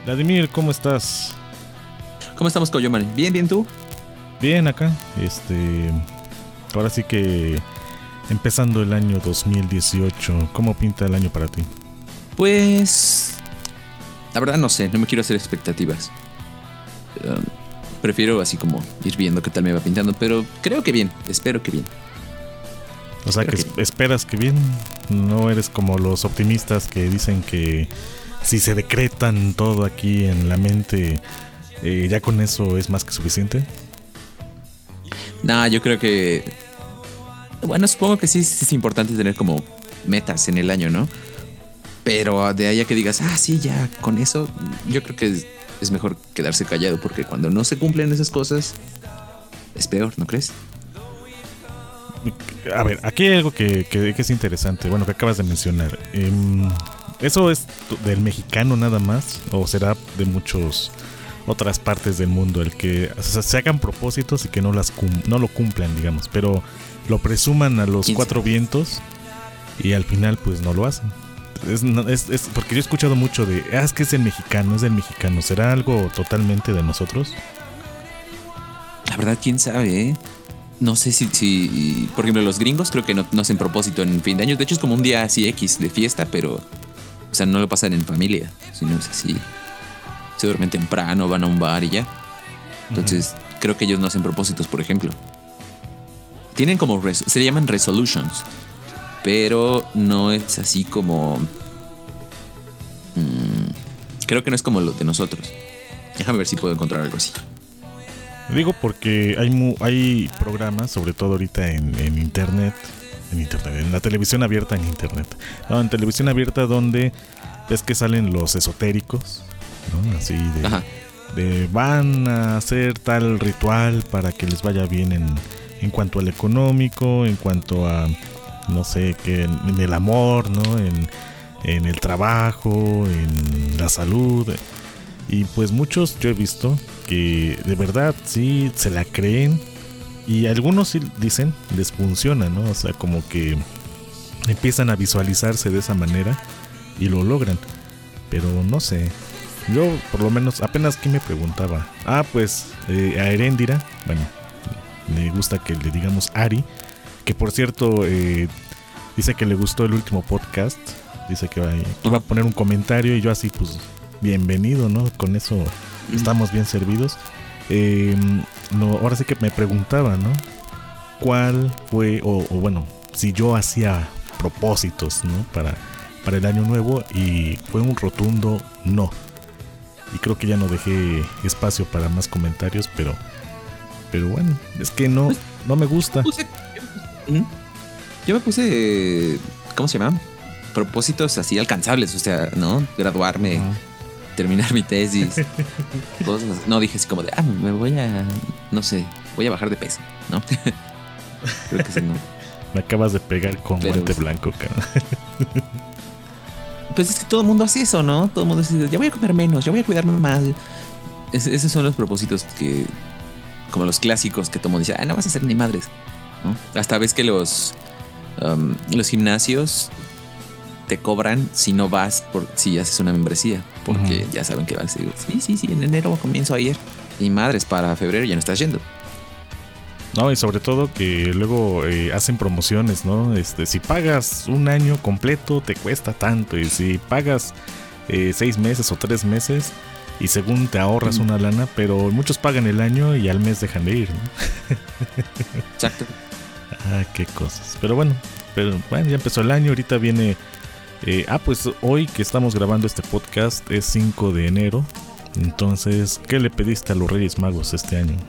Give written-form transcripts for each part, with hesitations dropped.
Vladimir, ¿cómo estás? ¿Cómo estamos, Coyoman? ¿Bien, bien tú? Bien acá. Ahora sí que empezando el año 2018, ¿cómo pinta el año para ti? Pues la verdad no sé, no me quiero hacer expectativas. Prefiero así como ir viendo qué tal me va pintando, pero creo que bien, espero que bien. O sea, esperas que bien. No eres como los optimistas que dicen que si se decretan todo aquí en la mente, ya con eso es más que suficiente. Nah, yo creo que... Bueno, supongo que sí es importante tener como metas en el año, ¿no? Pero de ahí a que digas, sí, ya, con eso, yo creo que es mejor quedarse callado, porque cuando no se cumplen esas cosas, es peor, ¿no crees? A ver, aquí hay algo que es interesante, bueno, que acabas de mencionar. ¿Eso es del mexicano nada más? ¿O será de muchas otras partes del mundo el que se hagan propósitos y que no lo cumplan, digamos? Pero lo presuman a los cuatro vientos y al final pues no lo hacen. Es porque yo he escuchado mucho de, es que es del mexicano. ¿Será algo totalmente de nosotros? La verdad, quién sabe, ¿eh? No sé si por ejemplo, los gringos creo que no hacen propósito en fin de año. De hecho, es como un día así X de fiesta, pero, o sea, no lo pasan en familia, sino es así. Se duermen temprano, van a un bar y ya. Entonces, creo que ellos no hacen propósitos, por ejemplo. Tienen como, se llaman resolutions, pero no es así como... creo que no es como lo de nosotros. Déjame ver si puedo encontrar algo así. Digo porque hay programas, sobre todo ahorita en internet, en la televisión abierta en internet. No, en televisión abierta donde ves que salen los esotéricos, ¿no? Así de van a hacer tal ritual para que les vaya bien en cuanto al económico, en cuanto a, no sé, que en el amor, ¿no? En el trabajo, en la salud. Y pues muchos yo he visto que de verdad sí se la creen y algunos sí dicen les funciona, ¿no? O sea, como que empiezan a visualizarse de esa manera y lo logran. Pero no sé, yo por lo menos apenas que me preguntaba, pues a Heréndira, bueno, me gusta que le digamos Ari, que por cierto dice que le gustó el último podcast, dice que iba a poner un comentario y yo así pues bienvenido, ¿no? Con eso estamos bien servidos. No, ahora sí que me preguntaba, ¿no? ¿Cuál fue, o bueno, si yo hacía propósitos, ¿no? Para el año nuevo, y fue un rotundo no. Y creo que ya no dejé espacio para más comentarios, pero bueno, es que no me gusta. Yo me puse, ¿cómo se llama? Propósitos así alcanzables, o sea, ¿no? Graduarme, terminar mi tesis, cosas. No dije así como de, me voy a, no sé, voy a bajar de peso, ¿no? Creo que sí, no. Me acabas de pegar con guante blanco, cara. Pues es que todo el mundo hace eso, ¿no? Todo el mundo dice, ya voy a comer menos, ya voy a cuidarme más. Esos son los propósitos que, como los clásicos que todo el mundo dice, no vas a hacer ni madres, ¿no? Hasta ves que los gimnasios te cobran si no vas, si haces una membresía, porque ya saben que vas a decir, sí, en enero comienzo a ir, y madres, para febrero ya no estás yendo. No, y sobre todo que luego hacen promociones, ¿no? Si pagas un año completo te cuesta tanto, y si pagas 6 meses o 3 meses y según te ahorras una lana, pero muchos pagan el año y al mes dejan de ir, ¿no? Exacto. Qué cosas. Pero bueno, ya empezó el año, ahorita viene... pues hoy que estamos grabando este podcast es 5 de enero. Entonces, ¿qué le pediste a los Reyes Magos este año?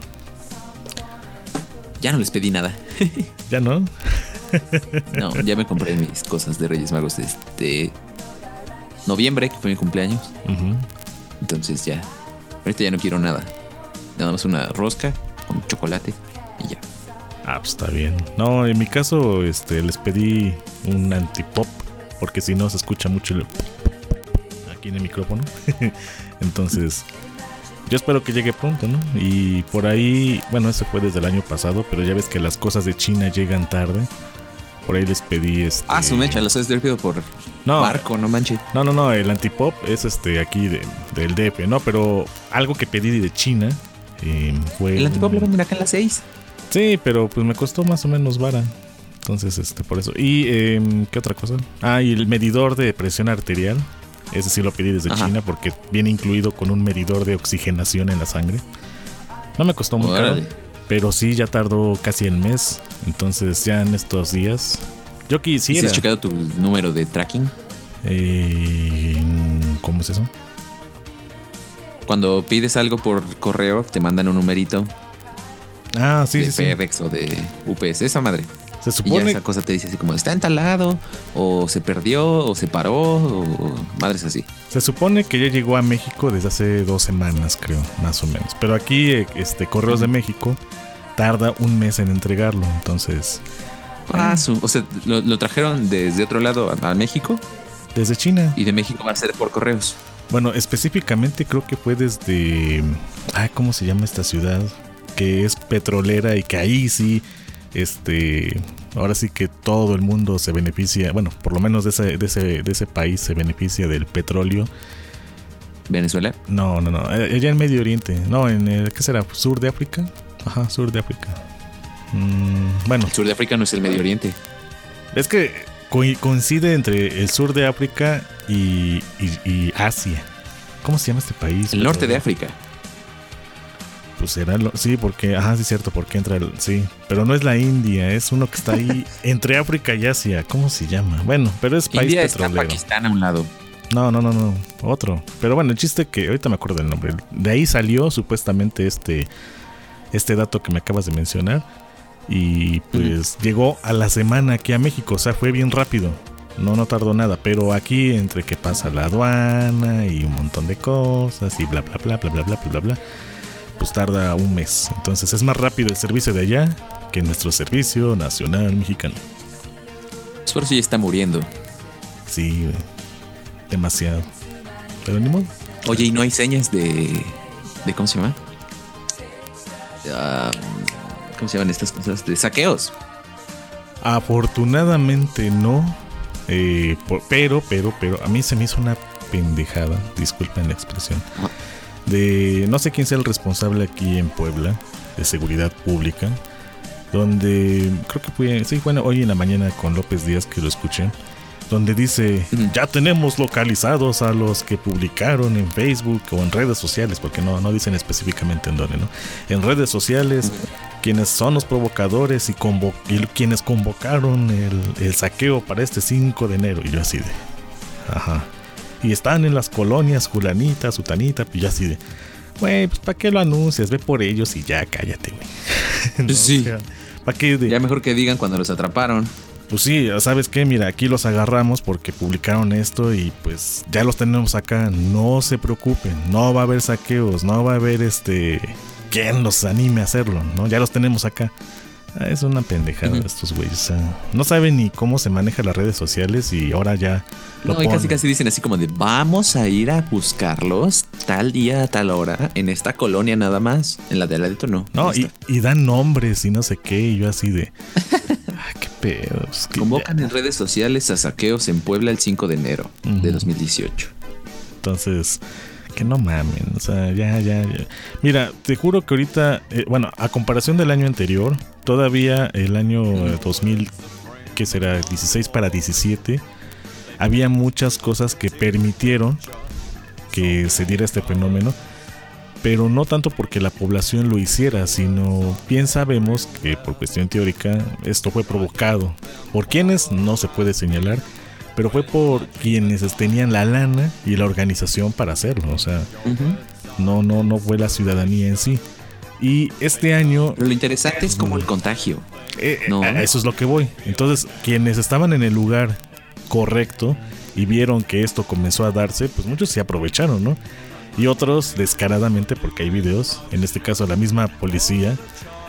Ya no les pedí nada. ¿Ya no? No, ya me compré mis cosas de Reyes Magos noviembre, que fue mi cumpleaños. Entonces ya, ahorita ya no quiero nada. Nada más una rosca con chocolate y ya. Pues está bien. No, en mi caso les pedí un antipop, porque si no se escucha mucho aquí en el micrófono. Entonces yo espero que llegue pronto, ¿no? Y por ahí, bueno, eso fue desde el año pasado, pero ya ves que las cosas de China llegan tarde. Por ahí les pedí su mecha, los has dirigido por barco, no manches. No, el antipop es aquí del DF, ¿no? Pero algo que pedí de China fue... El antipop lo venden acá en las 6. Sí, pero pues me costó más o menos vara. Entonces, por eso. Y, ¿qué otra cosa? Y el medidor de presión arterial. Ese sí lo pedí desde China porque viene incluido con un medidor de oxigenación en la sangre. No me costó muy caro, pero sí ya tardó casi el mes. Entonces ya en estos días yo quisiera... ¿Has checado tu número de tracking? ¿Cómo es eso? Cuando pides algo por correo te mandan un numerito. Sí, de sí, FedEx o de UPS, esa madre. Se supone... Y ya esa cosa te dice así como está entalado, o se perdió, o se paró, o madres así. Se supone que ya llegó a México desde hace 2 semanas, creo, más o menos. Pero aquí, Correos de México tarda un mes en entregarlo, entonces... O sea, lo trajeron desde otro lado a México. Desde China. Y de México va a ser por correos. Bueno, específicamente creo que fue desde... ¿cómo se llama esta ciudad? Que es petrolera y que ahí sí... ahora sí que todo el mundo se beneficia, bueno, por lo menos de ese país se beneficia del petróleo. ¿Venezuela? No, allá en Medio Oriente, no, ¿qué será? ¿Sur de África? Ajá, Sur de África. Bueno. El sur de África no es el Medio Oriente. Es que coincide entre el sur de África y Asia. ¿Cómo se llama este país? El norte de África. Pues era sí, porque sí, cierto, porque entra sí, pero no es la India, es uno que está ahí entre África y Asia. ¿Cómo se llama? Bueno, pero es país India petrolero. Está Pakistán a un lado. No, otro. Pero bueno, el chiste que ahorita me acuerdo del nombre. De ahí salió supuestamente este dato que me acabas de mencionar y pues llegó a la semana aquí a México, o sea, fue bien rápido. No tardó nada, pero aquí entre que pasa la aduana y un montón de cosas y bla bla bla bla bla bla bla bla, pues tarda un mes. Entonces es más rápido el servicio de allá que nuestro servicio nacional mexicano. Por eso ya está muriendo. Sí, demasiado. Pero ni modo. Oye, ¿y no hay señas de cómo se llama? ¿Cómo se llaman estas cosas? De saqueos. Afortunadamente no. Pero a mí se me hizo una pendejada, disculpen la expresión, de no sé quién sea el responsable aquí en Puebla de seguridad pública, donde creo que fue hoy en la mañana con López Díaz que lo escuché, donde dice ya tenemos localizados a los que publicaron en Facebook o en redes sociales, porque no dicen específicamente en dónde, ¿no? En redes sociales quienes son los provocadores y quienes convocaron el saqueo para este 5 de enero. Y yo así de y están en las colonias Julanita, Sutanita, y yo así de güey, pues ¿para qué lo anuncias? Ve por ellos y ya cállate, güey. ¿No? Sí. O sea, ¿para qué ya mejor que digan cuando los atraparon. Pues sí, ¿sabes qué? Mira, aquí los agarramos porque publicaron esto y pues ya los tenemos acá. No se preocupen, no va a haber saqueos, no va a haber ¿quién los anime a hacerlo? ¿No? Ya los tenemos acá. Es una pendejada estos güeyes. O sea, no saben ni cómo se manejan las redes sociales y ahora ya lo ponen. Y casi dicen así como de vamos a ir a buscarlos tal día, a tal hora, en esta colonia nada más. En la de al ladito no. No, y dan nombres y no sé qué. Y yo así de qué pedos. Convocan en redes sociales a saqueos en Puebla el 5 de enero de 2018. Entonces, que no mamen, o sea, ya. Mira, te juro que ahorita, bueno, a comparación del año anterior, todavía el año 2000, que será 16 para 17, había muchas cosas que permitieron que se diera este fenómeno, pero no tanto porque la población lo hiciera, sino bien sabemos que por cuestión teórica esto fue provocado. ¿Por quiénes? No se puede señalar, pero fue por quienes tenían la lana y la organización para hacerlo. O sea, no fue la ciudadanía en sí. Y este año... Pero lo interesante es como el contagio. A eso es lo que voy. Entonces, quienes estaban en el lugar correcto y vieron que esto comenzó a darse, pues muchos se aprovecharon, ¿no? Y otros descaradamente, porque hay videos, en este caso la misma policía,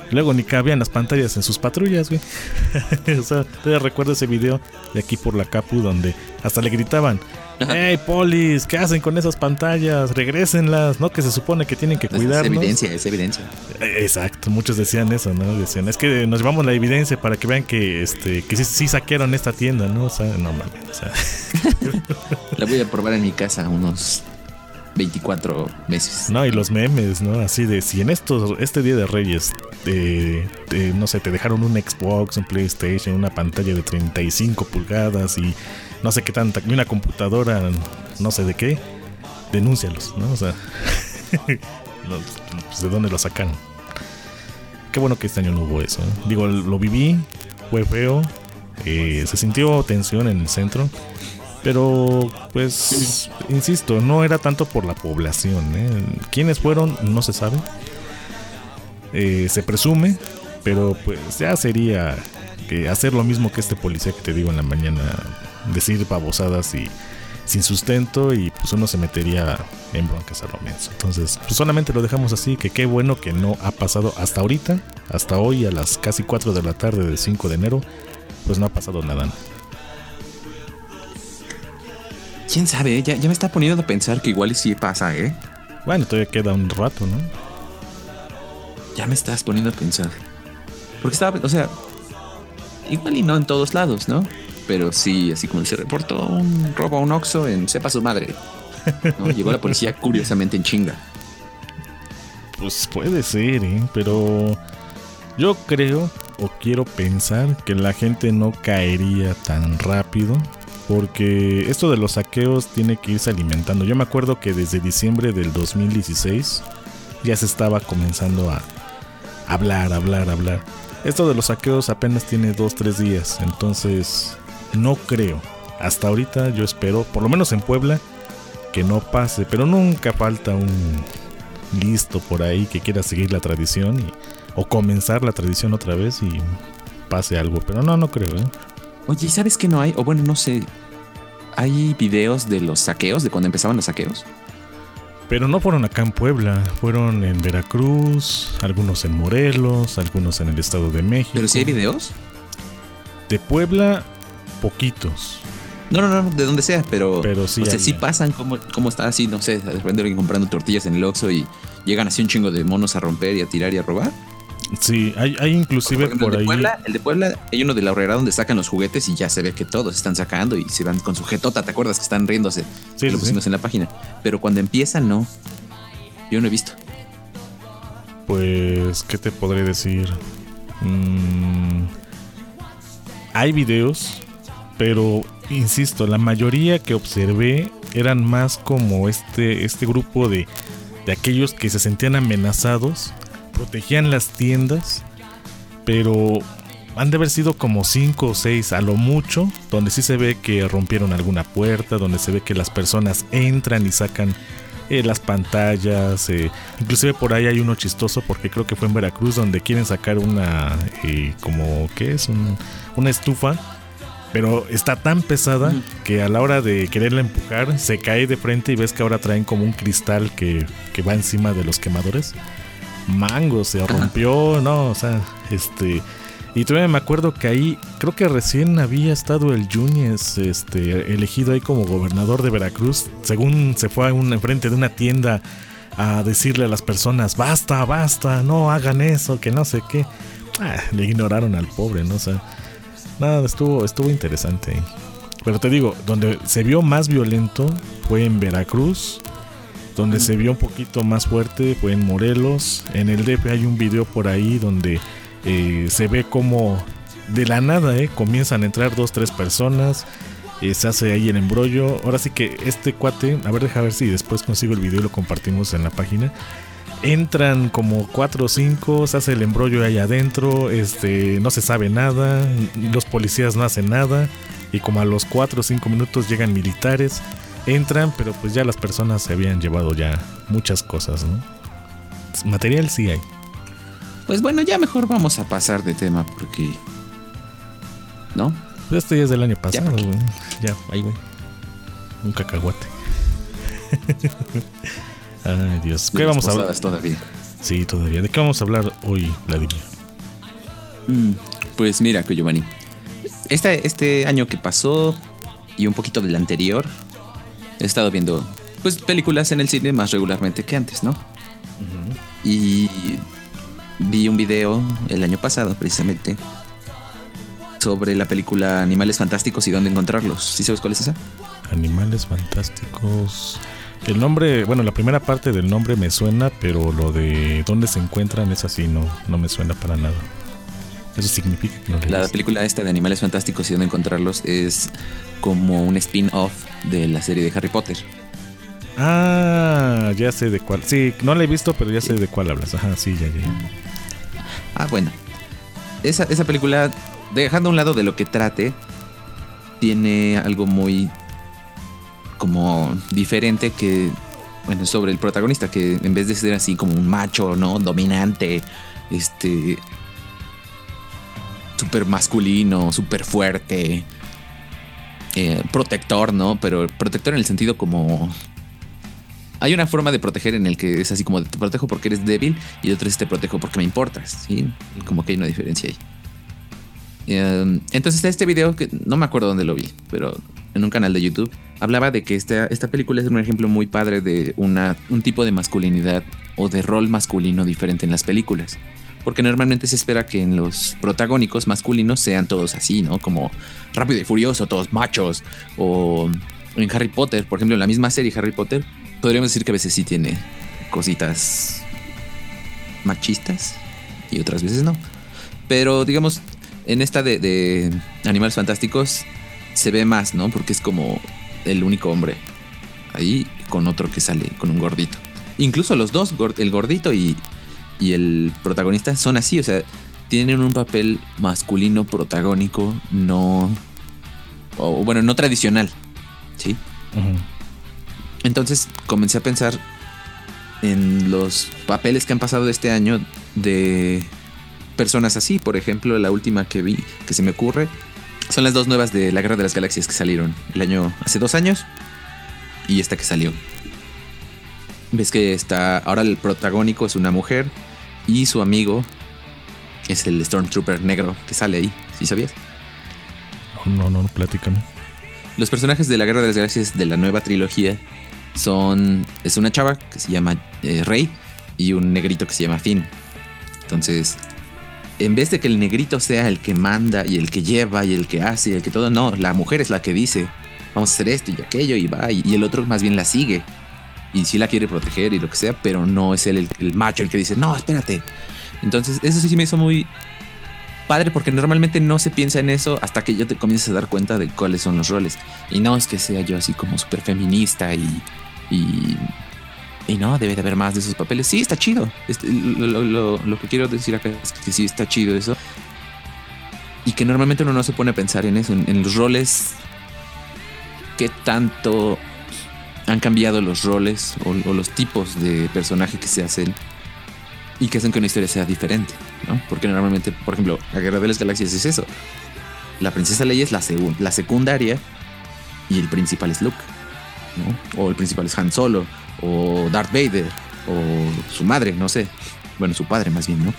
Luego ni cabían las pantallas en sus patrullas, güey. O sea, todavía recuerdo ese video de aquí por la Capu donde hasta le gritaban: ¡Hey, polis! ¿Qué hacen con esas pantallas? Regrésenlas, ¿no? Que se supone que tienen que cuidarnos. Es evidencia. Exacto, muchos decían eso, ¿no? Decían, es que nos llevamos la evidencia para que vean que sí saquearon esta tienda, ¿no? O sea, no mames, o sea. La voy a probar en mi casa unos 24 meses. No, y los memes, ¿no? Así de, si en este Día de Reyes, no sé, te dejaron un Xbox, un PlayStation, una pantalla de 35 pulgadas y no sé qué tanta, y una computadora, no sé de qué, denúncialos, ¿no? O sea, pues, ¿de dónde lo sacaron? Qué bueno que este año no hubo eso, ¿eh? Digo, lo viví, fue feo, se sintió tensión en el centro, pero pues, insisto, no era tanto por la población, ¿eh? ¿Quiénes fueron? No se sabe. Se presume, pero pues ya sería hacer lo mismo que este policía que te digo en la mañana, decir babosadas y sin sustento, y pues uno se metería en broncas a lo menso. Entonces, pues solamente lo dejamos así, que qué bueno que no ha pasado hasta ahorita, hasta hoy a las casi 4 de la tarde del 5 de enero, pues no ha pasado nada. ¿Quién sabe? Ya me está poniendo a pensar que igual y sí pasa, ¿eh? Bueno, todavía queda un rato, ¿no? Ya me estás poniendo a pensar. Porque estaba, o sea, igual y no en todos lados, ¿no? Pero sí, así como se reportó un robo a un Oxxo en sepa su madre, ¿no? Llegó la policía curiosamente en chinga. Pues puede ser, ¿eh? Pero yo creo o quiero pensar que la gente no caería tan rápido, porque esto de los saqueos tiene que irse alimentando. Yo me acuerdo que desde diciembre del 2016 ya se estaba comenzando a hablar. Esto de los saqueos apenas tiene 2-3 días, entonces no creo. Hasta ahorita yo espero, por lo menos en Puebla, que no pase, pero nunca falta un listo por ahí que quiera seguir la tradición o comenzar la tradición otra vez y pase algo, pero no creo, ¿eh? Oye, ¿y sabes que no hay? O bueno, no sé, ¿hay videos de los saqueos, de cuando empezaban los saqueos? Pero no fueron acá en Puebla, fueron en Veracruz, algunos en Morelos, algunos en el Estado de México. ¿Pero sí hay videos? De Puebla, poquitos. No, de donde sea, pero sí, o sea, sí pasan como está así, no sé, de repente alguien comprando tortillas en el Oxxo y llegan así un chingo de monos a romper y a tirar y a robar. Sí, hay inclusive por ahí. El de Puebla, hay uno de la Horrera donde sacan los juguetes y ya se ve que todos están sacando y se van con su jetota, ¿te acuerdas? Que están riéndose. Sí, lo pusimos en la página. Pero cuando empiezan, no. Yo no he visto. Pues, ¿qué te podré decir? Hay videos, pero insisto, la mayoría que observé eran más como este grupo de aquellos que se sentían amenazados, protegían las tiendas, pero han de haber sido como 5 o 6 a lo mucho, donde sí se ve que rompieron alguna puerta, donde se ve que las personas entran y sacan las pantallas, inclusive por ahí hay uno chistoso porque creo que fue en Veracruz, donde quieren sacar una como, ¿qué es? Una estufa, pero está tan pesada que a la hora de quererla empujar se cae de frente y ves que ahora traen como un cristal que va encima de los quemadores. Mango, se rompió, no, o sea, y todavía me acuerdo que ahí creo que recién había estado el Yúñez elegido ahí como gobernador de Veracruz, según se fue enfrente de una tienda a decirle a las personas: basta, no hagan eso, que no sé qué. Le ignoraron al pobre, ¿no? O sea, nada, estuvo interesante ahí. Pero te digo, donde se vio más violento fue en Veracruz. Donde se vio un poquito más fuerte fue en Morelos. En el DF hay un video por ahí donde se ve como de la nada comienzan a entrar 2-3 personas. Se hace ahí el embrollo. Ahora sí que este cuate, a ver, deja ver si después consigo el video y lo compartimos en la página. Entran como 4 o 5, se hace el embrollo ahí adentro, no se sabe nada, los policías no hacen nada, y como a los 4 o 5 minutos llegan militares, entran, pero pues ya las personas se habían llevado ya muchas cosas, ¿no? Material sí hay. Pues bueno, ya mejor vamos a pasar de tema porque... ¿no? Esto ya es del año pasado, güey. Ya, ahí, güey. Un cacahuate. Ay, Dios. ¿Qué vamos a hablar? Todavía. Sí, todavía. ¿De qué vamos a hablar hoy, Vladimir? Pues mira, Giovanni, este año que pasó y un poquito del anterior, he estado viendo pues películas en el cine más regularmente que antes, ¿no? Y vi un video el año pasado precisamente sobre la película Animales Fantásticos y dónde encontrarlos. ¿Sí sabes cuál es esa? Animales Fantásticos. El nombre, bueno, la primera parte del nombre me suena, pero lo de dónde se encuentran es así, no me suena para nada. Eso significa que no le La gusta. película esta de Animales Fantásticos y dónde encontrarlos es como un spin-off de la serie de Harry Potter. Ah, ya sé de cuál. Sí, no la he visto, pero ya sé de cuál hablas. Ajá, sí, ya. Ah, bueno. Esa película, dejando a un lado de lo que trate, tiene algo muy como diferente que, bueno, sobre el protagonista, que en vez de ser así como un macho, ¿no? Dominante, súper masculino, súper fuerte, protector, ¿no? Pero protector en el sentido como... Hay una forma de proteger en el que es así como te protejo porque eres débil y otra es te protejo porque me importas, ¿sí? Como que hay una diferencia ahí. Entonces este video, que no me acuerdo dónde lo vi, pero en un canal de YouTube, hablaba de que esta película es un ejemplo muy padre de un tipo de masculinidad o de rol masculino diferente en las películas. Porque normalmente se espera que en los protagónicos masculinos sean todos así, ¿no? Como Rápido y Furioso, todos machos. O en Harry Potter, por ejemplo, en la misma serie Harry Potter, podríamos decir que a veces sí tiene cositas machistas y otras veces no. Pero digamos, en esta de Animales Fantásticos se ve más, ¿no? Porque es como el único hombre ahí con otro que sale con un gordito. Incluso los dos, el gordito y el protagonista, son así, o sea, tienen un papel masculino protagónico no tradicional, ¿sí? Uh-huh. Entonces comencé a pensar en los papeles que han pasado este año de personas así. Por ejemplo, la última que vi, que se me ocurre, son las dos nuevas de La Guerra de las Galaxias que salieron hace 2 años y esta que salió. Ves que ahora el protagónico es una mujer y su amigo es el Stormtrooper negro que sale ahí, ¿sí sabías? No, platícame. Los personajes de La Guerra de las Galaxias de la nueva trilogía es una chava que se llama Rey y un negrito que se llama Finn. Entonces, en vez de que el negrito sea el que manda y el que lleva y el que hace y el que todo, no, la mujer es la que dice, vamos a hacer esto y aquello y va, y el otro más bien la sigue. Y sí la quiere proteger y lo que sea, pero no es él el macho el que dice, no, espérate. Entonces, eso sí me hizo muy padre, porque normalmente no se piensa en eso hasta que ya te comienzas a dar cuenta de cuáles son los roles. Y no es que sea yo así como súper feminista y no, debe de haber más de esos papeles. Sí, está chido. Lo que quiero decir acá es que sí está chido eso. Y que normalmente uno no se pone a pensar en eso, en los roles. ¿Qué tanto han cambiado los roles o los tipos de personaje que se hacen y que hacen que una historia sea diferente, ¿no? Porque normalmente, por ejemplo, La Guerra de las Galaxias es eso. La princesa Leia es la secundaria y el principal es Luke, ¿no? O el principal es Han Solo, o Darth Vader, o su madre, no sé. Bueno, su padre más bien, ¿no?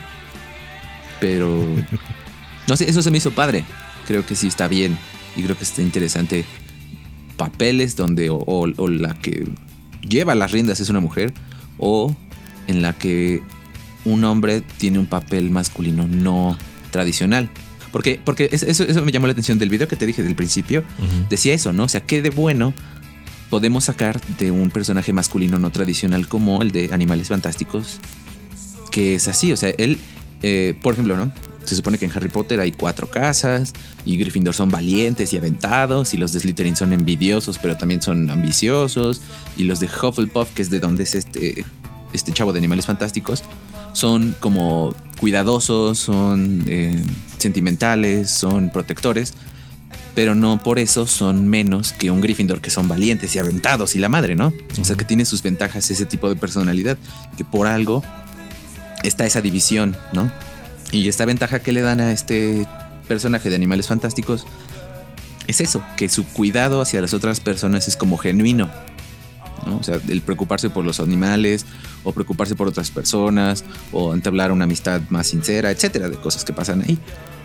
Pero no sé, eso se me hizo padre. Creo que sí está bien y creo que está interesante. Papeles donde o la que lleva las riendas es una mujer, o en la que un hombre tiene un papel masculino no tradicional. Porque eso me llamó la atención del video que te dije del principio. Uh-huh. Decía eso, ¿no? O sea, ¿qué de bueno podemos sacar de un personaje masculino no tradicional como el de Animales Fantásticos? Que es así, o sea, él, por ejemplo, ¿no? Se supone que en Harry Potter hay 4 casas y Gryffindor son valientes y aventados y los de Slytherin son envidiosos pero también son ambiciosos y los de Hufflepuff, que es de donde es este chavo de Animales Fantásticos, son como cuidadosos, son sentimentales, son protectores, pero no por eso son menos que un Gryffindor, que son valientes y aventados y la madre, ¿no? O sea, que tiene sus ventajas ese tipo de personalidad, que por algo está esa división, ¿no? Y esta ventaja que le dan a este personaje de Animales Fantásticos es eso, que su cuidado hacia las otras personas es como genuino, ¿no? O sea, el preocuparse por los animales o preocuparse por otras personas o entablar una amistad más sincera, etcétera, de cosas que pasan ahí.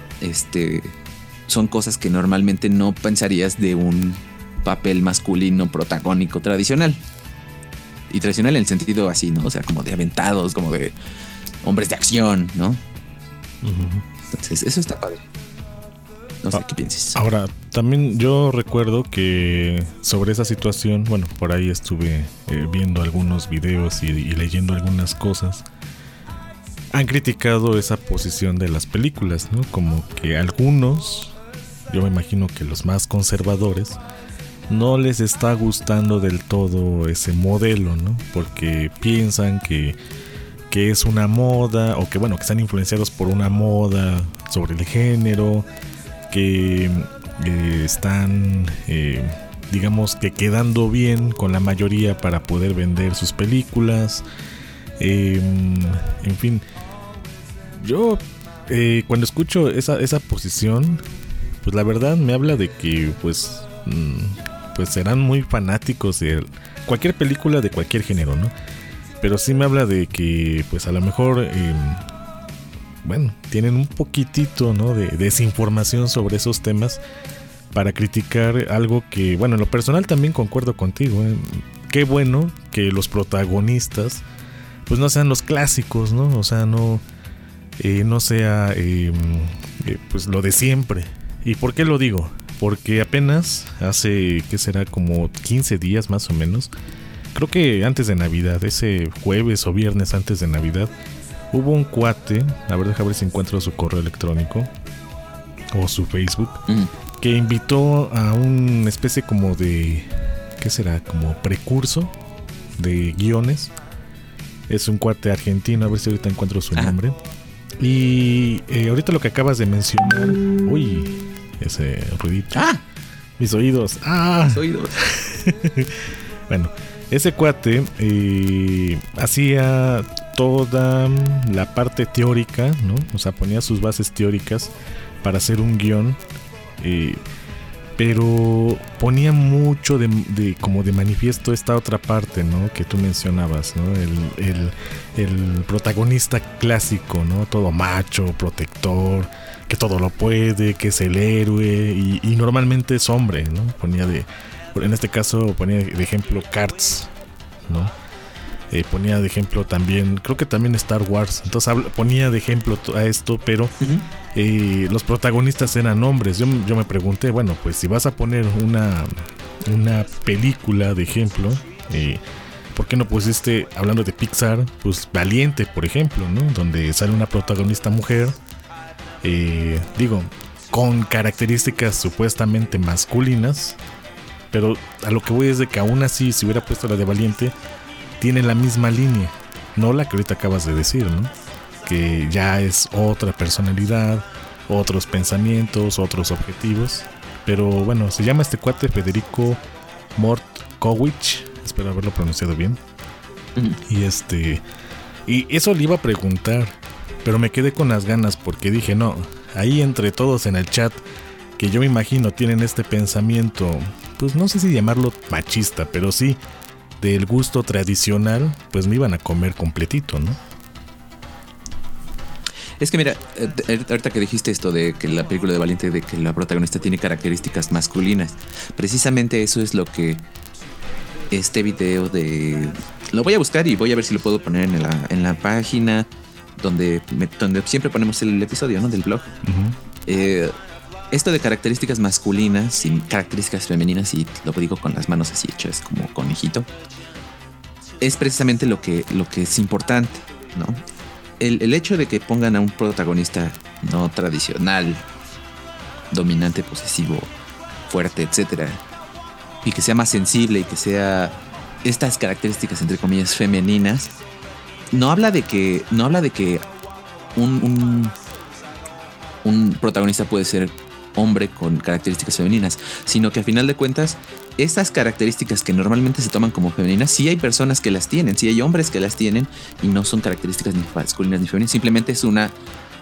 Son cosas que normalmente no pensarías de un papel masculino protagónico tradicional. Y tradicional en el sentido así, ¿no? O sea, como de aventados, como de hombres de acción, ¿no? Uh-huh. Entonces, eso está padre. No sé qué pienses. Ahora, también yo recuerdo que sobre esa situación, bueno, por ahí estuve viendo algunos videos y leyendo algunas cosas. Han criticado esa posición de las películas, ¿no? Como que algunos, yo me imagino que los más conservadores, no les está gustando del todo ese modelo, ¿no? Porque piensan que es una moda, o que bueno, que están influenciados por una moda sobre el género, que están, digamos que quedando bien con la mayoría para poder vender sus películas. En fin, yo cuando escucho esa posición, pues la verdad me habla de que pues serán muy fanáticos de cualquier película de cualquier género, ¿no? Pero sí me habla de que pues a lo mejor bueno, tienen un poquitito, ¿no?, de desinformación sobre esos temas para criticar algo que, bueno, en lo personal también concuerdo contigo, ¿eh? Qué bueno que los protagonistas pues no sean los clásicos, ¿no? O sea, no sea pues lo de siempre. ¿Y por qué lo digo? Porque apenas hace, ¿qué será? Como 15 días más o menos, creo que antes de Navidad, ese jueves o viernes antes de Navidad, hubo un cuate, a ver, déjame ver si encuentro su correo electrónico o su Facebook, que invitó a una especie como de, ¿qué será? Como precurso de guiones. Es un cuate argentino, a ver si ahorita encuentro su nombre. Y ahorita lo que acabas de mencionar, uy, ese ruidito. Mis oídos. Mis oídos. Bueno, ese cuate hacía toda la parte teórica, ¿no? O sea, ponía sus bases teóricas para hacer un guión, pero ponía mucho como de manifiesto esta otra parte, ¿no?, que tú mencionabas, ¿no? El protagonista clásico, ¿no? Todo macho, protector, que todo lo puede, que es el héroe, y normalmente es hombre, ¿no? En este caso ponía de ejemplo Cars, ¿no? Ponía de ejemplo también, creo que también Star Wars. Entonces ponía de ejemplo a esto, pero los protagonistas eran hombres. Yo me pregunté, bueno, pues si vas a poner una película de ejemplo, ¿por qué no pusiste, hablando de Pixar, pues Valiente, por ejemplo, ¿no? Donde sale una protagonista mujer, digo, con características supuestamente masculinas, pero a lo que voy es de que aún así, si hubiera puesto la de Valiente, tiene la misma línea, no la que ahorita acabas de decir, ¿no? Que ya es otra personalidad, otros pensamientos, otros objetivos. Pero bueno, se llama este cuate Federico Mortkowicz, espero haberlo pronunciado bien. Y eso le iba a preguntar, pero me quedé con las ganas porque dije, no, ahí entre todos en el chat, que yo me imagino tienen este pensamiento, pues no sé si llamarlo machista, pero sí del gusto tradicional, pues me iban a comer completito, ¿no? Es que mira, ahorita que dijiste esto de que la película de Valiente, de que la protagonista tiene características masculinas, precisamente eso es lo que este video lo voy a buscar y voy a ver si lo puedo poner en la página donde siempre ponemos el episodio, ¿no?, del blog. Esto de características masculinas y características femeninas, y lo digo con las manos así hechas como conejito, es precisamente lo que es importante, ¿no? El hecho de que pongan a un protagonista no tradicional, dominante, posesivo, fuerte, etcétera, y que sea más sensible y que sea estas características entre comillas femeninas, no habla de que un protagonista puede ser hombre con características femeninas, sino que a final de cuentas estas características que normalmente se toman como femeninas, sí hay personas que las tienen, sí hay hombres que las tienen y no son características ni masculinas ni femeninas, simplemente es una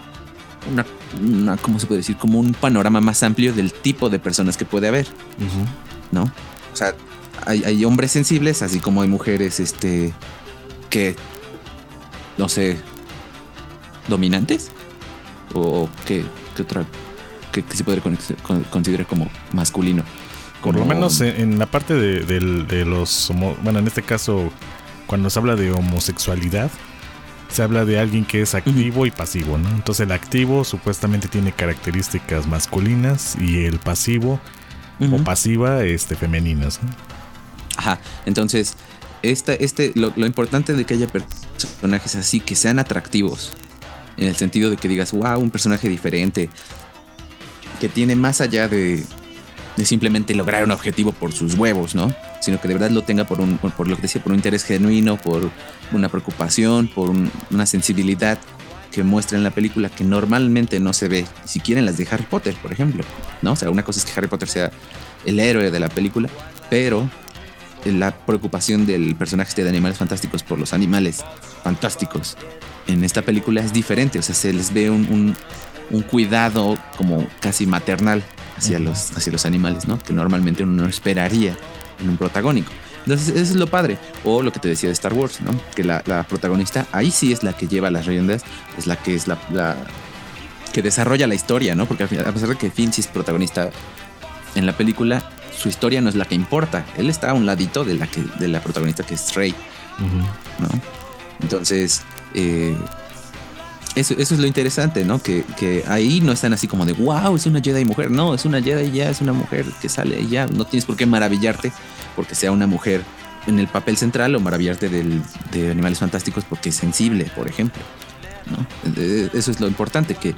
¿cómo se puede decir? Como un panorama más amplio del tipo de personas que puede haber, ¿no? O sea, hay hombres sensibles, así como hay mujeres, que, no sé, dominantes, o qué otra, que se podría considerar como masculino. Por lo menos en la parte de los, bueno, en este caso, cuando se habla de homosexualidad, se habla de alguien que es activo y pasivo, ¿no? Entonces el activo supuestamente tiene características masculinas y el pasivo o pasiva femeninas, ¿no? Ajá, entonces lo importante de que haya personajes así que sean atractivos, en el sentido de que digas, wow, un personaje diferente, que tiene más allá de simplemente lograr un objetivo por sus huevos, ¿no? Sino que de verdad lo tenga por lo que decía, por un interés genuino, por una preocupación, por una sensibilidad que muestra en la película que normalmente no se ve, ni siquiera en las de Harry Potter, por ejemplo, ¿no? O sea, una cosa es que Harry Potter sea el héroe de la película, pero la preocupación del personaje de Animales Fantásticos por los animales fantásticos en esta película es diferente. O sea, se les ve un cuidado como casi maternal hacia los animales, ¿no? Que normalmente uno no esperaría en un protagónico. Entonces, eso es lo padre. O lo que te decía de Star Wars, ¿no? Que la protagonista ahí sí es la que lleva las riendas, es la que que desarrolla la historia, ¿no? Porque a pesar de que Finn sí es protagonista en la película, su historia no es la que importa. Él está a un ladito de la protagonista, que es Rey, ¿no? Entonces, eso es lo interesante, ¿no? Que ahí no están así como de wow, es una Jedi mujer. No, es una Jedi, ya es una mujer que sale y ya. No tienes por qué maravillarte porque sea una mujer en el papel central, o maravillarte de Animales Fantásticos porque es sensible, por ejemplo, ¿no? Eso es lo importante, que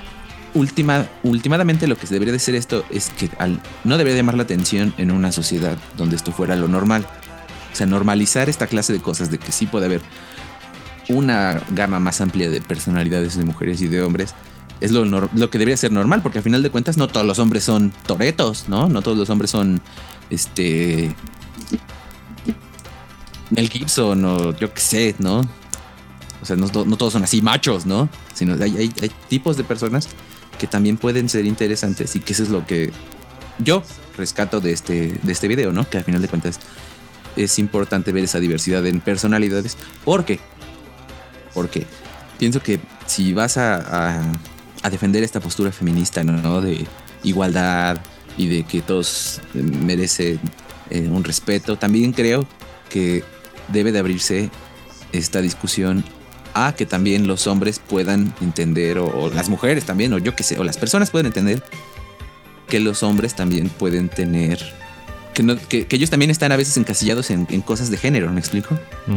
últimamente lo que se debería de hacer esto es que no debería llamar la atención en una sociedad donde esto fuera lo normal. O sea, normalizar esta clase de cosas, de que sí puede haber una gama más amplia de personalidades de mujeres y de hombres, es lo que debería ser normal, porque al final de cuentas no todos los hombres son Torettos, ¿no? No todos los hombres son Mel Gibson o yo qué sé, ¿no? O sea, no todos son así machos, ¿no? Sino hay tipos de personas que también pueden ser interesantes, y que eso es lo que yo rescato de este video, ¿no? Que al final de cuentas es importante ver esa diversidad en personalidades. ¿Por qué? Porque pienso que si vas a defender esta postura feminista, ¿no? De igualdad y de que todos merecen un respeto, también creo que debe de abrirse esta discusión a que también los hombres puedan entender, o las mujeres también, o yo qué sé, o las personas pueden entender que los hombres también pueden tener, que ellos también están a veces encasillados en cosas de género, ¿me explico?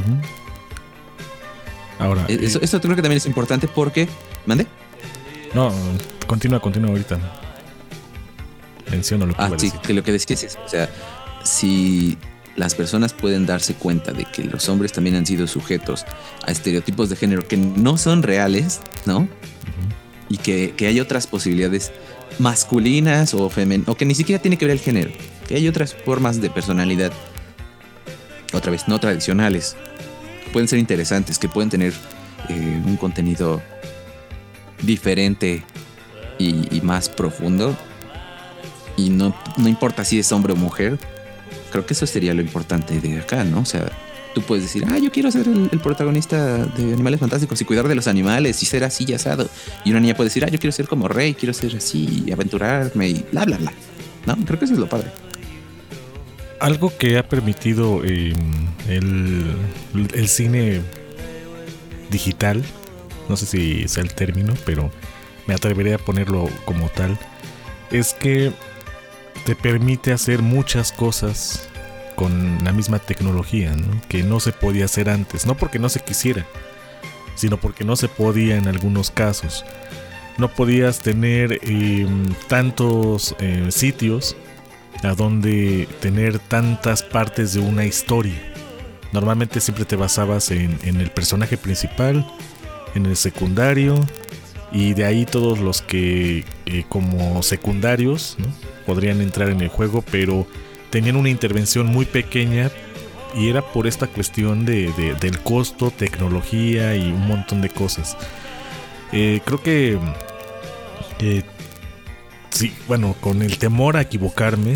Ahora, eso creo que también es importante porque... ¿Mande? No, continúa ahorita. Menciono lo que iba a decir. Que lo que decías es, o sea, si las personas pueden darse cuenta de que los hombres también han sido sujetos a estereotipos de género que no son reales, ¿no? Y que hay otras posibilidades masculinas o femeninas, o que ni siquiera tiene que ver el género, que hay otras formas de personalidad, otra vez, no tradicionales, que pueden ser interesantes, que pueden tener un contenido diferente y más profundo, y no importa si es hombre o mujer. Creo que eso sería lo importante de acá, ¿no? O sea, tú puedes decir, yo quiero ser el protagonista de Animales Fantásticos y cuidar de los animales y ser así y asado. Y una niña puede decir, yo quiero ser como Rey, quiero ser así y aventurarme y bla, bla, bla. ¿No? Creo que eso es lo padre. Algo que ha permitido el cine digital, no sé si sea el término, pero me atreveré a ponerlo como tal, es que te permite hacer muchas cosas con la misma tecnología, ¿no? Que no se podía hacer antes, no porque no se quisiera, sino porque no se podía en algunos casos. No podías tener tantos sitios a donde tener tantas partes de una historia. Normalmente siempre te basabas en el personaje principal, en el secundario, y de ahí todos los que como secundarios, ¿no? Podrían entrar en el juego, pero tenían una intervención muy pequeña, y era por esta cuestión del costo, tecnología y un montón de cosas. Creo que sí, bueno, con el temor a equivocarme,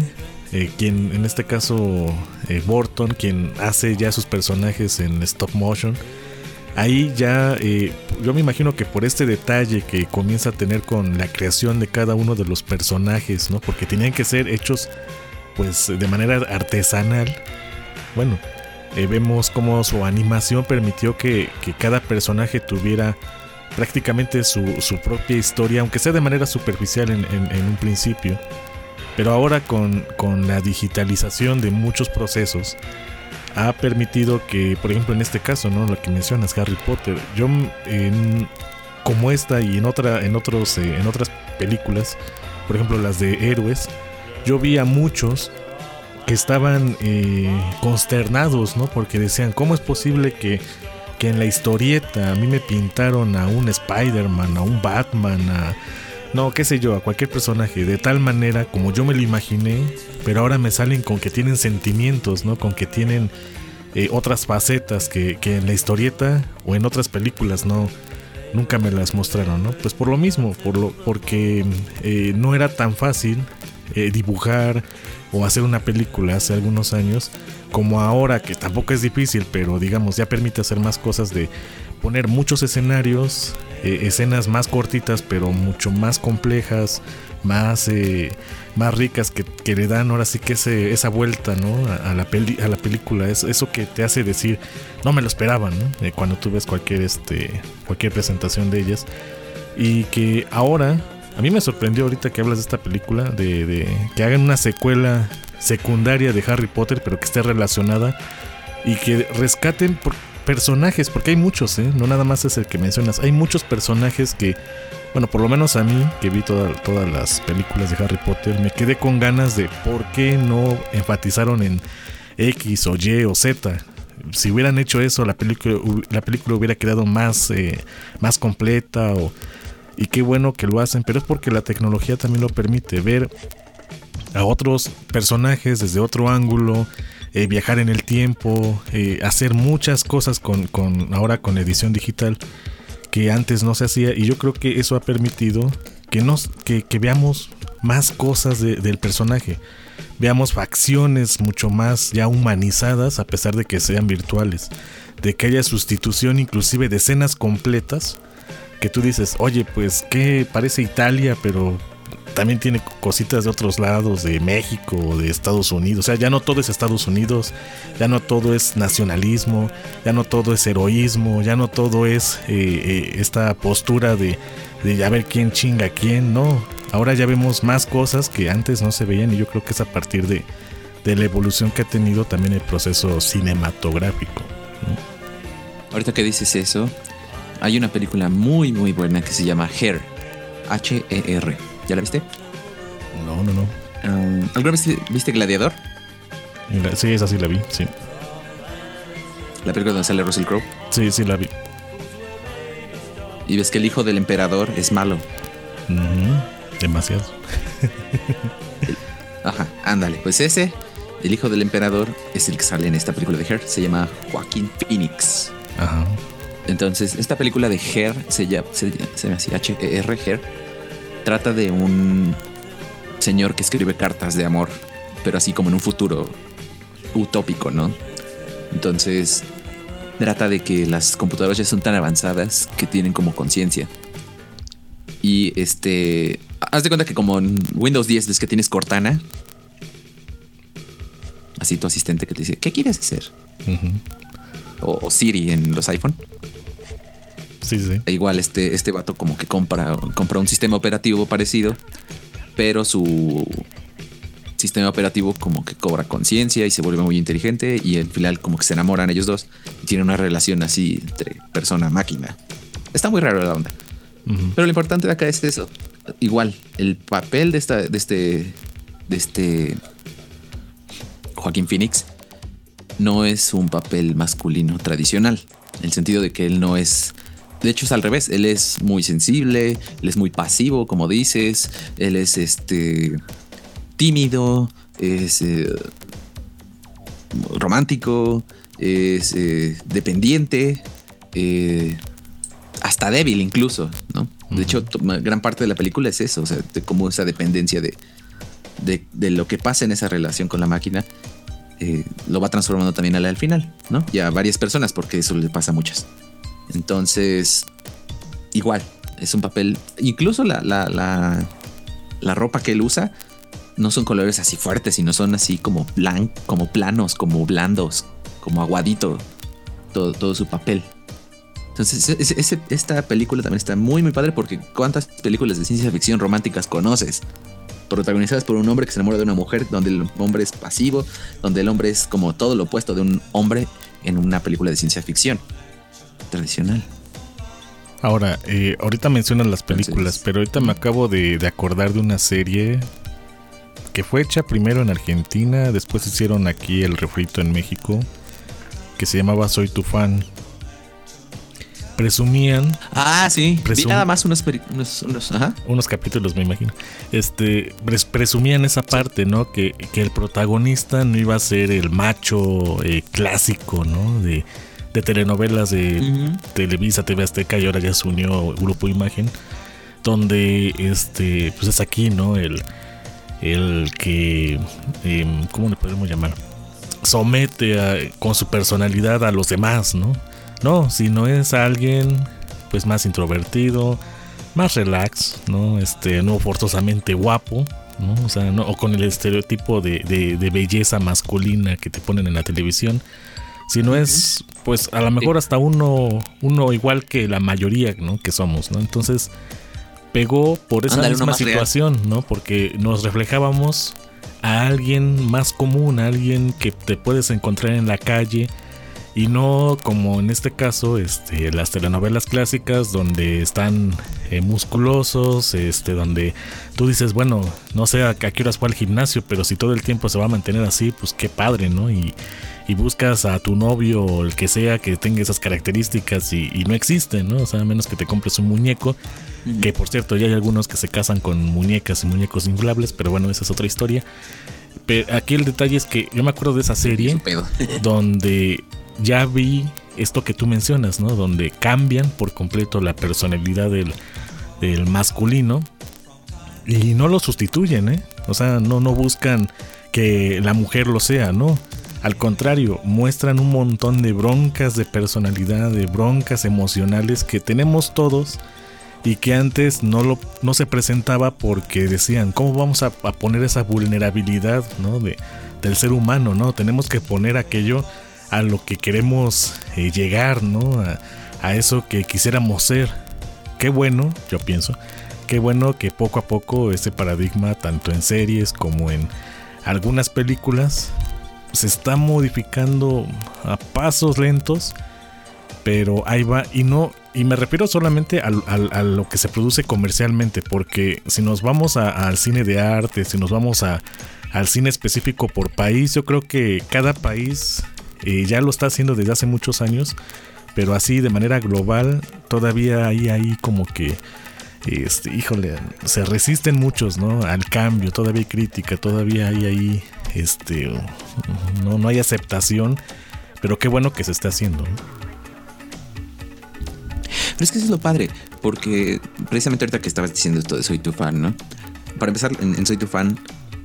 quien en este caso Burton, quien hace ya sus personajes en stop motion. Ahí ya yo me imagino que por este detalle que comienza a tener con la creación de cada uno de los personajes, ¿no? Porque tenían que ser hechos pues de manera artesanal. Bueno, vemos cómo su animación permitió que cada personaje tuviera prácticamente su propia historia, aunque sea de manera superficial en un principio. Pero ahora con la digitalización de muchos procesos ha permitido que, por ejemplo, en este caso, ¿no? Lo que mencionas, Harry Potter, yo como esta y en otras películas, por ejemplo las de héroes, yo vi a muchos que estaban consternados, ¿no? Porque decían, ¿cómo es posible que en la historieta a mí me pintaron a un Spider-Man, a un Batman, no, qué sé yo, a cualquier personaje de tal manera como yo me lo imaginé, pero ahora me salen con que tienen sentimientos, ¿no? Con que tienen otras facetas que en la historieta o en otras películas nunca me las mostraron, ¿no? Pues por lo mismo, porque no era tan fácil dibujar o hacer una película hace algunos años como ahora, que tampoco es difícil, pero digamos ya permite hacer más cosas, de poner muchos escenarios, escenas más cortitas pero mucho más complejas, más ricas, que le dan ahora sí que esa vuelta, ¿no? a la película, es eso que te hace decir, no me lo esperaban, ¿no? Cuando tú ves cualquier presentación de ellas. Y que ahora a mí me sorprendió ahorita que hablas de esta película, de que hagan una secuela secundaria de Harry Potter, pero que esté relacionada y que rescaten personajes, porque hay muchos, no nada más es el que mencionas, hay muchos personajes que, bueno, por lo menos a mí, que vi todas las películas de Harry Potter, me quedé con ganas de por qué no enfatizaron en X o Y o Z. Si hubieran hecho eso, la película hubiera quedado más completa, y qué bueno que lo hacen, pero es porque la tecnología también lo permite, ver a otros personajes desde otro ángulo, viajar en el tiempo, hacer muchas cosas ahora con edición digital que antes no se hacía, y yo creo que eso ha permitido que veamos más cosas del personaje, veamos facciones mucho más ya humanizadas, a pesar de que sean virtuales, de que haya sustitución inclusive de escenas completas que tú dices, oye, pues que parece Italia, pero también tiene cositas de otros lados, de México, de Estados Unidos. O sea, ya no todo es Estados Unidos, ya no todo es nacionalismo, ya no todo es heroísmo, ya no todo es esta postura de a ver quién chinga a quién. No, ahora ya vemos más cosas que antes no se veían, y yo creo que es a partir de la evolución que ha tenido también el proceso cinematográfico, ¿no? Ahorita que dices eso, hay una película muy muy buena que se llama Her, H-E-R. ¿Ya la viste? No. ¿Alguna vez viste Gladiador? Sí, esa sí la vi, sí. La película donde sale Russell Crowe. Sí, la vi. Y ves que el hijo del emperador es malo. Demasiado. Ajá, ándale. Pues ese, el hijo del emperador, es el que sale en esta película de Her. Se llama Joaquin Phoenix. Ajá. Entonces, esta película de Her se llama así, H-E-R, Her. Trata de un señor que escribe cartas de amor, pero así como en un futuro utópico, ¿no? Entonces, trata de que las computadoras ya son tan avanzadas que tienen como conciencia. Y haz de cuenta que como en Windows 10 ves que tienes Cortana, así tu asistente que te dice, ¿qué quieres hacer? Uh-huh. O Siri en los iPhone. Sí. Igual este vato como que compra un sistema operativo parecido, pero su sistema operativo como que cobra conciencia y se vuelve muy inteligente, y al final como que se enamoran ellos dos y tienen una relación así entre persona-máquina. Está muy raro la onda. Uh-huh. Pero lo importante de acá es eso. Igual, el papel de este Joaquín Phoenix no es un papel masculino tradicional, en el sentido de que él no es... De hecho es al revés, él es muy sensible, él es muy pasivo, como dices, él es tímido, es romántico, es dependiente, hasta débil incluso, ¿no? De hecho, gran parte de la película es eso, o sea, de cómo esa dependencia de lo que pasa en esa relación con la máquina, lo va transformando también al final, ¿no? Y a varias personas, porque eso le pasa a muchas. Entonces, igual, es un papel. Incluso la ropa que él usa no son colores así fuertes, sino son así como como planos, como blandos, como aguadito, todo su papel. Entonces, esta película también está muy, muy padre, porque ¿cuántas películas de ciencia ficción románticas conoces? Protagonizadas por un hombre que se enamora de una mujer, donde el hombre es pasivo, donde el hombre es como todo lo opuesto de un hombre en una película de ciencia ficción tradicional. Ahora, ahorita mencionan las películas, entonces, pero ahorita me acabo de acordar de una serie que fue hecha primero en Argentina, después hicieron aquí el refrito en México, que se llamaba Soy tu fan. Presumían. Sí. Vi nada más unos capítulos, me imagino. Presumían esa parte, ¿no? Que el protagonista no iba a ser el macho clásico, ¿no? De telenovelas de Televisa, TV Azteca, y ahora ya se unió Grupo Imagen, donde pues es aquí, ¿no? El que ¿cómo le podemos llamar? Somete con su personalidad a los demás, ¿no? No, si no es alguien pues más introvertido, más relax, ¿no? No forzosamente guapo, ¿no? O sea, no, o con el estereotipo de belleza masculina que te ponen en la televisión. Si no es, pues a lo mejor hasta uno igual que la mayoría, ¿no? Que somos, ¿no? Entonces pegó por esa misma situación, real, ¿no? Porque nos reflejábamos a alguien más común, a alguien que te puedes encontrar en la calle. Y no como en este caso las telenovelas clásicas donde están musculosos, donde tú dices, bueno, no sé a qué horas fue al gimnasio, pero si todo el tiempo se va a mantener así, pues qué padre, ¿no? Y buscas a tu novio o el que sea que tenga esas características y no existen, ¿no? O sea, a menos que te compres un muñeco, que por cierto ya hay algunos que se casan con muñecas y muñecos inflables, pero bueno, esa es otra historia. Pero aquí el detalle es que yo me acuerdo de esa serie donde ya vi esto que tú mencionas, ¿no? Donde cambian por completo la personalidad del masculino y no lo sustituyen, ¿eh? O sea, no buscan que la mujer lo sea, ¿no? Al contrario, muestran un montón de broncas de personalidad, de broncas emocionales que tenemos todos y que antes no se presentaba porque decían, ¿cómo vamos a poner esa vulnerabilidad, ¿no? del ser humano, ¿no? Tenemos que poner aquello a lo que queremos llegar, ¿no? A eso que quisiéramos ser. Qué bueno, yo pienso, qué bueno que poco a poco ese paradigma, tanto en series como en algunas películas, se está modificando a pasos lentos, pero ahí va. Y me refiero solamente a lo que se produce comercialmente, porque si nos vamos al cine de arte, si nos vamos al cine específico por país, yo creo que cada país ya lo está haciendo desde hace muchos años, pero así de manera global todavía hay como que híjole, se resisten muchos, ¿no? Al cambio, todavía hay crítica, todavía hay ahí no hay aceptación, pero qué bueno que se está haciendo, ¿no? Pero es que eso es lo padre, porque precisamente ahorita que estabas diciendo esto de Soy tu fan, ¿no? Para empezar, en Soy tu fan,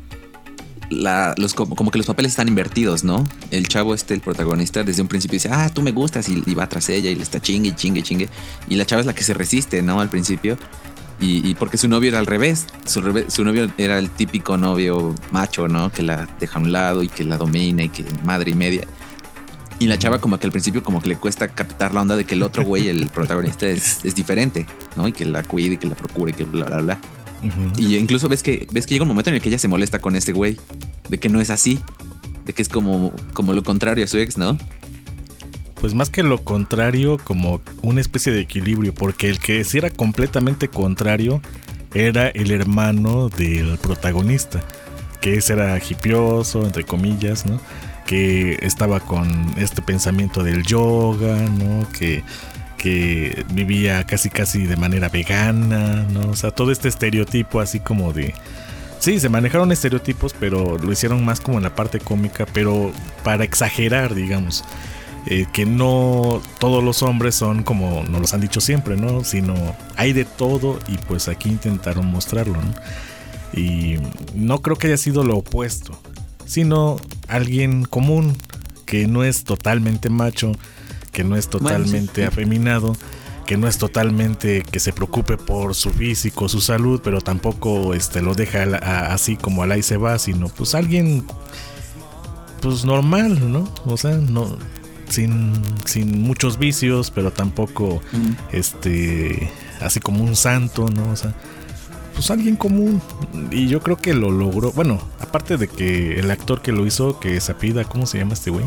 como que los papeles están invertidos, ¿no? El chavo el protagonista, desde un principio dice, tú me gustas, y va tras ella y le está chingue. Y la chava es la que se resiste, ¿no? Al principio. Y porque su novio era al revés. Su novio era el típico novio macho, ¿no? Que la deja a un lado y que la domina y que madre y media. Y la chava como que al principio como que le cuesta captar la onda de que el otro güey, el protagonista, es diferente, ¿no? Y que la cuide y que la procure y que bla, bla, bla. Y incluso ves que llega un momento en el que ella se molesta con este güey, de que no es así, de que es como lo contrario a su ex, ¿no? Pues más que lo contrario, como una especie de equilibrio, porque el que sí era completamente contrario era el hermano del protagonista, que ese era hipioso, entre comillas, ¿no? Que estaba con este pensamiento del yoga, ¿no? Que vivía casi de manera vegana, ¿no? O sea, todo este estereotipo así como de... Sí, se manejaron estereotipos, pero lo hicieron más como en la parte cómica, pero para exagerar, digamos. Que no todos los hombres son como nos los han dicho siempre, ¿no? Sino hay de todo y pues aquí intentaron mostrarlo, ¿no? Y no creo que haya sido lo opuesto, sino alguien común, que no es totalmente macho, que no es totalmente afeminado, que no es totalmente que se preocupe por su físico, su salud, pero tampoco lo deja así como al ahí se va, sino pues alguien pues normal, ¿no? O sea, no sin muchos vicios, pero tampoco así como un santo, ¿no? O sea, pues alguien común. Y yo creo que lo logró. Bueno, aparte de que el actor que lo hizo, que se apellida, ¿cómo se llama este güey?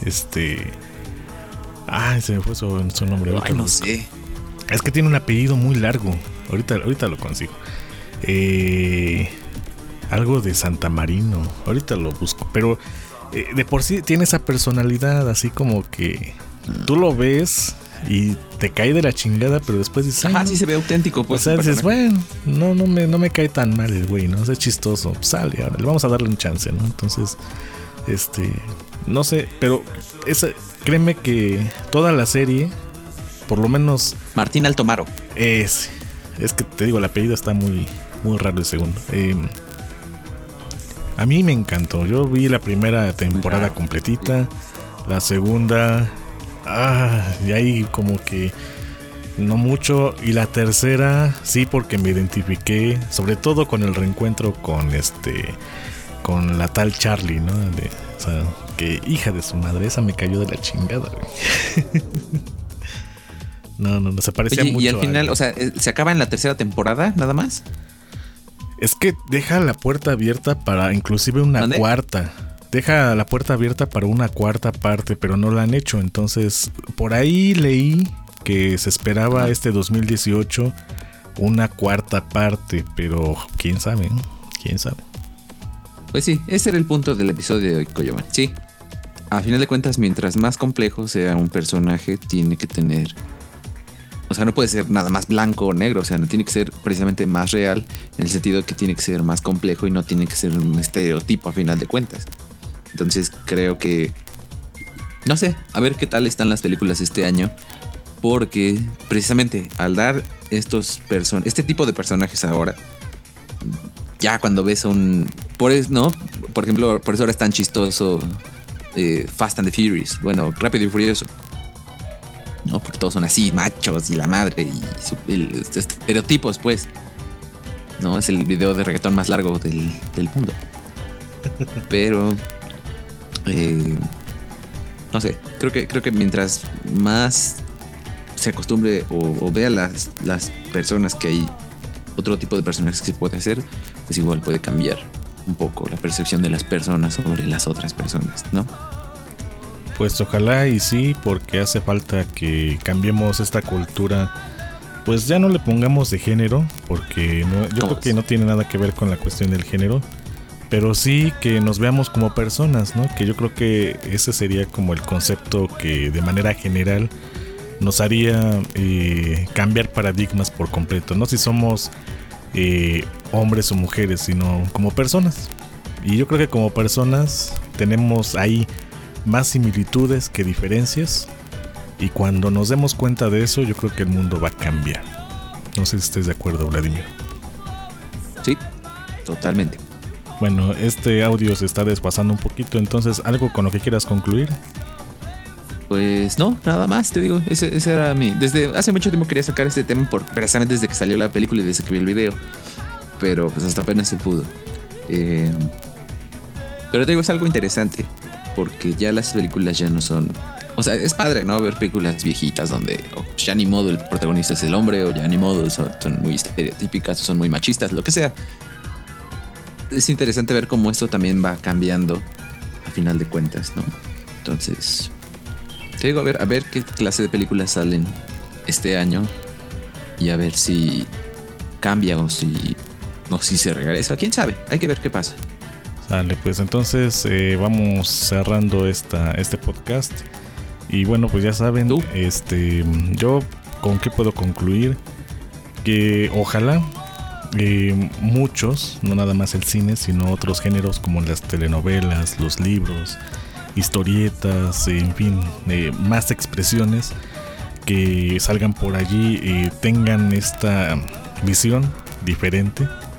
Se me fue su nombre. Ay, no sé. Es que tiene un apellido muy largo. Ahorita lo consigo. Algo de Santa Marino. Ahorita lo busco. Pero de por sí tiene esa personalidad así como que tú lo ves y te cae de la chingada, pero después dices, ajá, sí se ve auténtico, pues. O sea, dices, bueno, no me cae tan mal el güey, ¿no? O sea, es chistoso. Sale, ahora le vamos a darle un chance, ¿no? Entonces, no sé, pero créeme que toda la serie, por lo menos Martín Altomaro. Es que te digo, el apellido está muy, muy raro el segundo. A mí me encantó. Yo vi la primera temporada completita, la segunda, y ahí como que no mucho, y la tercera sí, porque me identifiqué, sobre todo con el reencuentro con la tal Charlie, ¿no? O sea, que hija de su madre, esa me cayó de la chingada, güey. No, se parecía mucho. Y al final, o sea, ¿se acaba en la tercera temporada nada más? Es que deja la puerta abierta para inclusive una cuarta. Deja la puerta abierta para una cuarta parte, pero no la han hecho. Entonces, por ahí leí que se esperaba 2018 una cuarta parte, pero quién sabe, ¿no? ¿Quién sabe? Pues sí, ese era el punto del episodio de hoy, Coyoman. Sí, a final de cuentas, mientras más complejo sea un personaje, tiene que tener... O sea, no puede ser nada más blanco o negro. O sea, no tiene que ser precisamente más real, en el sentido de que tiene que ser más complejo y no tiene que ser un estereotipo a final de cuentas. Entonces creo que... No sé, a ver qué tal están las películas este año. Porque precisamente al dar este tipo de personajes ahora, ya cuando ves por ejemplo, por eso ahora es tan chistoso Fast and the Furious. Bueno, Rápido y Furioso. ¿No? Porque todos son así, machos y la madre y estereotipos, pues. ¿No? Es el video de reggaetón más largo del mundo. Pero no sé, creo que mientras más se acostumbre o vea las personas que hay otro tipo de personajes que se puede hacer, pues igual puede cambiar un poco la percepción de las personas sobre las otras personas, ¿no? Pues ojalá y sí, porque hace falta que cambiemos esta cultura. Pues ya no le pongamos de género, porque yo creo que no tiene nada que ver con la cuestión del género, pero sí que nos veamos como personas, ¿no? Que yo creo que ese sería como el concepto que de manera general nos haría cambiar paradigmas por completo, no si somos hombres o mujeres, sino como personas. Y yo creo que como personas tenemos ahí más similitudes que diferencias, y cuando nos demos cuenta de eso, yo creo que el mundo va a cambiar. No sé si estés de acuerdo, Vladimir. Sí, totalmente. Bueno, este audio se está desfasando un poquito, entonces, ¿algo con lo que quieras concluir? Pues no, nada más, te digo, ese era desde hace mucho tiempo quería sacar este tema, precisamente desde que salió la película y desde que vi el video, pero pues hasta apenas se pudo. Pero te digo, es algo interesante, porque ya las películas ya no son... O sea, es padre, ¿no? Ver películas viejitas donde ya ni modo el protagonista es el hombre, o ya ni modo son muy estereotípicas, son muy machistas, lo que sea. Es interesante ver cómo esto también va cambiando a final de cuentas, ¿no? Entonces, te digo, a ver qué clase de películas salen este año y a ver si cambia o si se regresa. ¿Quién sabe? Hay que ver qué pasa. Dale, pues entonces vamos cerrando este podcast. Y bueno, pues ya saben, yo con qué puedo concluir, que ojalá muchos, no nada más el cine, sino otros géneros como las telenovelas, los libros, historietas, en fin, más expresiones que salgan por allí, tengan esta visión diferente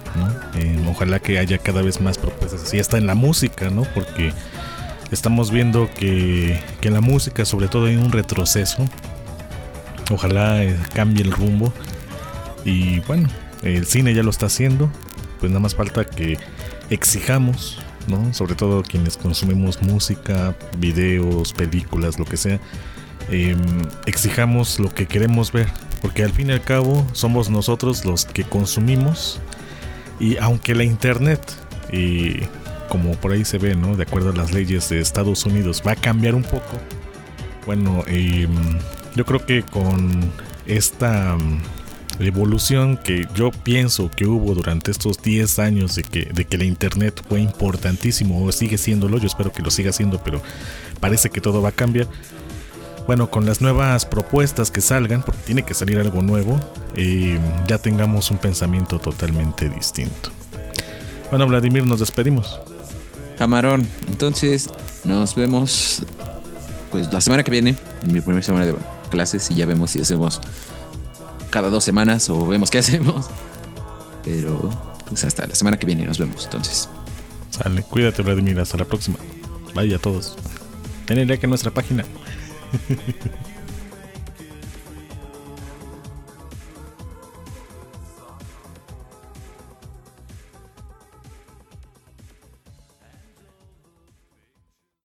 ¿no? Ojalá que haya cada vez más propuestas así, hasta en la música, ¿no? Porque estamos viendo que en la música sobre todo hay un retroceso. Ojalá cambie el rumbo. Y bueno, el cine ya lo está haciendo. Pues nada más falta que exijamos, ¿no? Sobre todo quienes consumimos música, videos, películas, lo que sea, exijamos lo que queremos ver, porque al fin y al cabo somos nosotros los que consumimos. Y aunque la internet, como por ahí se ve, ¿no? De acuerdo a las leyes de Estados Unidos, va a cambiar un poco. Bueno, yo creo que con esta evolución que yo pienso que hubo durante estos 10 años de que la internet fue importantísimo, o sigue siéndolo, yo espero que lo siga siendo, pero parece que todo va a cambiar. Bueno, con las nuevas propuestas que salgan, porque tiene que salir algo nuevo, ya tengamos un pensamiento totalmente distinto. Bueno, Vladimir, nos despedimos. Camarón, entonces nos vemos pues la semana que viene, en mi primera semana de clases, y ya vemos si hacemos cada 2 semanas o vemos qué hacemos. Pero pues hasta la semana que viene nos vemos, entonces. Sale, cuídate, Vladimir, hasta la próxima. Bye a todos. Denle like a nuestra página.